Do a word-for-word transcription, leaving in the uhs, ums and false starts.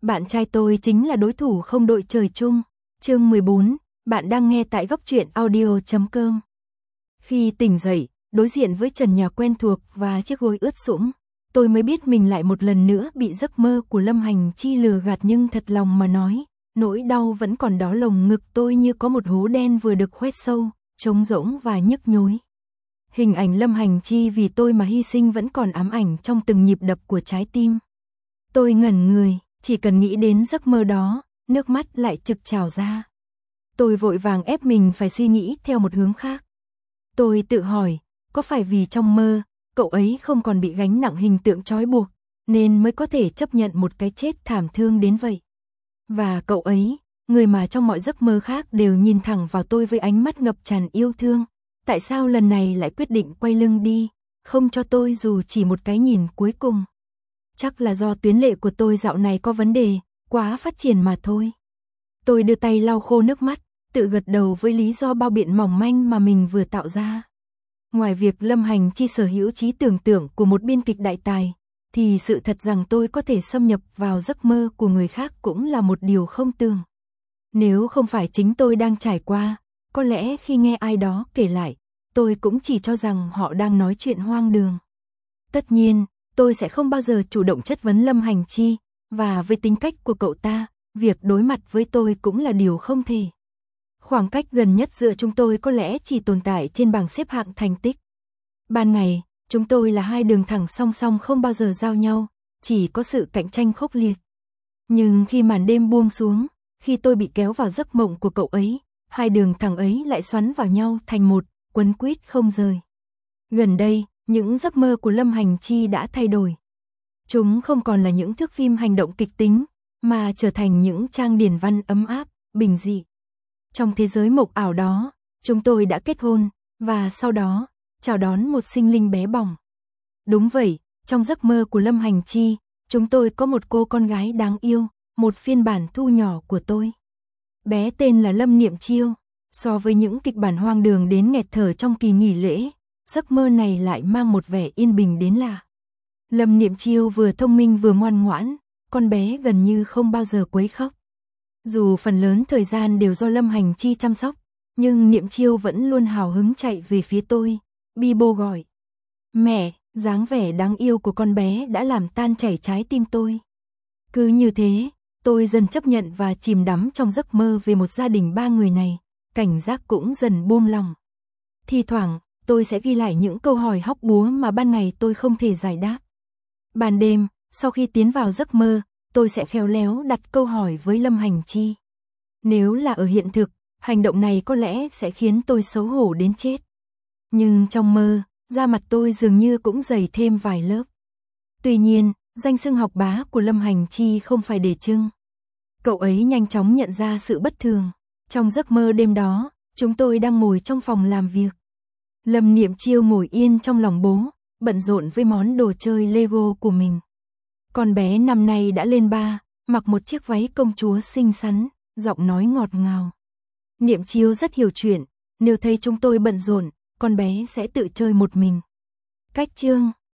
Bạn trai tôi chính là đối thủ không đội trời chung. Chương mười bốn, bạn đang nghe tại góc truyện audio chấm com. Khi tỉnh dậy, đối diện với trần nhà quen thuộc và chiếc gối ướt sũng, tôi mới biết mình lại một lần nữa bị giấc mơ của Lâm Hành Chi lừa gạt, nhưng thật lòng mà nói, nỗi đau vẫn còn đó. Lồng ngực tôi như có một hố đen vừa được khoét sâu, trống rỗng và nhức nhối. Hình ảnh Lâm Hành Chi vì tôi mà hy sinh vẫn còn ám ảnh trong từng nhịp đập của trái tim. Tôi ngẩn người, chỉ cần nghĩ đến giấc mơ đó, nước mắt lại trực trào ra. Tôi vội vàng ép mình phải suy nghĩ theo một hướng khác. Tôi tự hỏi, có phải vì trong mơ, cậu ấy không còn bị gánh nặng hình tượng trói buộc, nên mới có thể chấp nhận một cái chết thảm thương đến vậy? Và cậu ấy, người mà trong mọi giấc mơ khác đều nhìn thẳng vào tôi với ánh mắt ngập tràn yêu thương, tại sao lần này lại quyết định quay lưng đi, không cho tôi dù chỉ một cái nhìn cuối cùng? Chắc là do tuyến lệ của tôi dạo này có vấn đề, quá phát triển mà thôi. Tôi đưa tay lau khô nước mắt, tự gật đầu với lý do bao biện mỏng manh mà mình vừa tạo ra. Ngoài việc Lâm Hành Chi sở hữu trí tưởng tượng của một biên kịch đại tài, thì sự thật rằng tôi có thể xâm nhập vào giấc mơ của người khác cũng là một điều không tưởng. Nếu không phải chính tôi đang trải qua, có lẽ khi nghe ai đó kể lại, tôi cũng chỉ cho rằng họ đang nói chuyện hoang đường. Tất nhiên, tôi sẽ không bao giờ chủ động chất vấn Lâm Hành Chi, và với tính cách của cậu ta, việc đối mặt với tôi cũng là điều không thể. Khoảng cách gần nhất giữa chúng tôi có lẽ chỉ tồn tại trên bảng xếp hạng thành tích. Ban ngày, chúng tôi là hai đường thẳng song song không bao giờ giao nhau, chỉ có sự cạnh tranh khốc liệt. Nhưng khi màn đêm buông xuống, khi tôi bị kéo vào giấc mộng của cậu ấy, hai đường thẳng ấy lại xoắn vào nhau thành một, quấn quýt không rời. Gần đây, những giấc mơ của Lâm Hành Chi đã thay đổi. Chúng không còn là những thước phim hành động kịch tính, mà trở thành những trang điển văn ấm áp, bình dị. Trong thế giới mộng ảo đó, chúng tôi đã kết hôn, và sau đó, chào đón một sinh linh bé bỏng. Đúng vậy, trong giấc mơ của Lâm Hành Chi, chúng tôi có một cô con gái đáng yêu, một phiên bản thu nhỏ của tôi. Bé tên là Lâm Niệm Chiêu. So với những kịch bản hoang đường đến nghẹt thở trong kỳ nghỉ lễ, giấc mơ này lại mang một vẻ yên bình đến lạ. Lâm Niệm Chiêu vừa thông minh vừa ngoan ngoãn, con bé gần như không bao giờ quấy khóc. Dù phần lớn thời gian đều do Lâm Hành Chi chăm sóc, nhưng Niệm Chiêu vẫn luôn hào hứng chạy về phía tôi, bi bô gọi. Mẹ, dáng vẻ đáng yêu của con bé đã làm tan chảy trái tim tôi. Cứ như thế, tôi dần chấp nhận và chìm đắm trong giấc mơ về một gia đình ba người này, cảnh giác cũng dần buông lòng. Thi thoảng, tôi sẽ ghi lại những câu hỏi hóc búa mà ban ngày tôi không thể giải đáp. Ban đêm, sau khi tiến vào giấc mơ, tôi sẽ khéo léo đặt câu hỏi với Lâm Hành Chi. Nếu là ở hiện thực, hành động này có lẽ sẽ khiến tôi xấu hổ đến chết. Nhưng trong mơ, da mặt tôi dường như cũng dày thêm vài lớp. Tuy nhiên, danh xưng học bá của Lâm Hành Chi không phải để trưng. Cậu ấy nhanh chóng nhận ra sự bất thường. Trong giấc mơ đêm đó, chúng tôi đang ngồi trong phòng làm việc. Lâm Niệm Chiêu ngồi yên trong lòng bố, bận rộn với món đồ chơi Lego của mình. Con bé năm nay đã lên ba, mặc một chiếc váy công chúa xinh xắn, giọng nói ngọt ngào. Niệm Chiêu rất hiểu chuyện, nếu thấy chúng tôi bận rộn, con bé sẽ tự chơi một mình. Cách chương